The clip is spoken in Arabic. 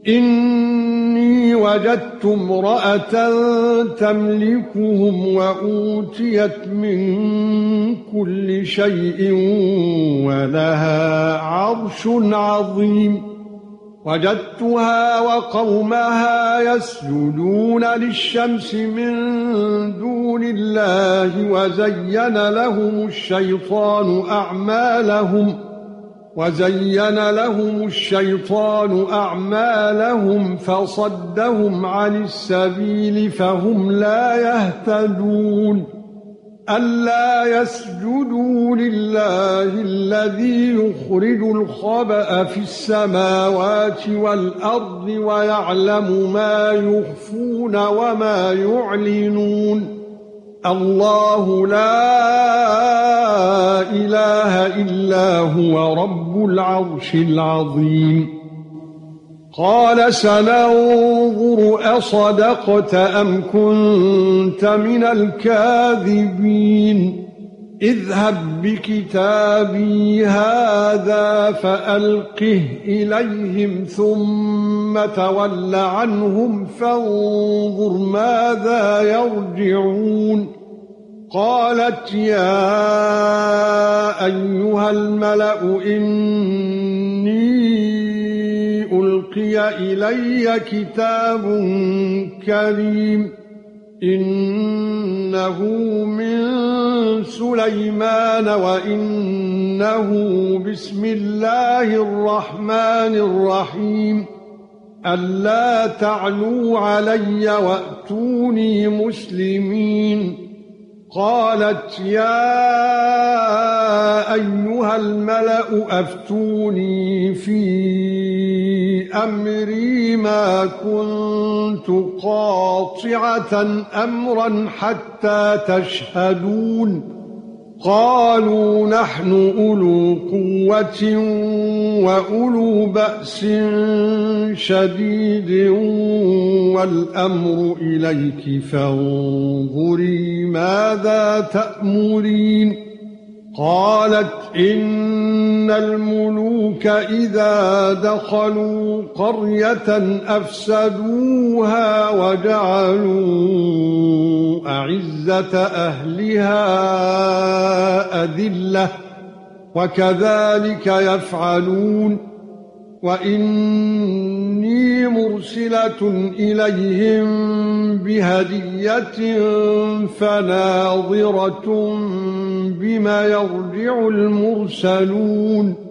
إني وجدت امرأة تملكهم وأوتيت من كل شيء ولها عرش عظيم وجدتها وقومها يسجدون للشمس من دون الله وزين لهم الشيطان أعمالهم فصدهم عن السبيل فهم لا يهتدون ألا يسجدوا لله الذي يخرج الخبأ في السماوات والأرض ويعلم ما يخفون وما يعلنون الله لا إله إلا هو رب العرش العظيم قال سننظر أصدقت أم كنت من الكاذبين اذهب بكتابي هذا فألقه إليهم ثم تول عنهم فانظر ماذا يرجعون قالت يا أيها الملأ إني ألقي إلي كتاب كريم إنه من سليمان وإنه بسم الله الرحمن الرحيم ألا تعلوا علي وأتوني مسلمين قالت يا أيها الملأ أفتوني في أمري ما كنت قاطعة أمرا حتى تشهدون قالوا نحن أولو قوة وأولو بأس شديد والأمر إليك فانظري ماذا تأمرين قالت إن الملوك إذا دخلوا قرية أفسدوها وجعلوا أعزة أهلها أذلة وكذلك يفعلون وإني مرسلة إليهم بهدية فناظرة بما يرجع المرسلون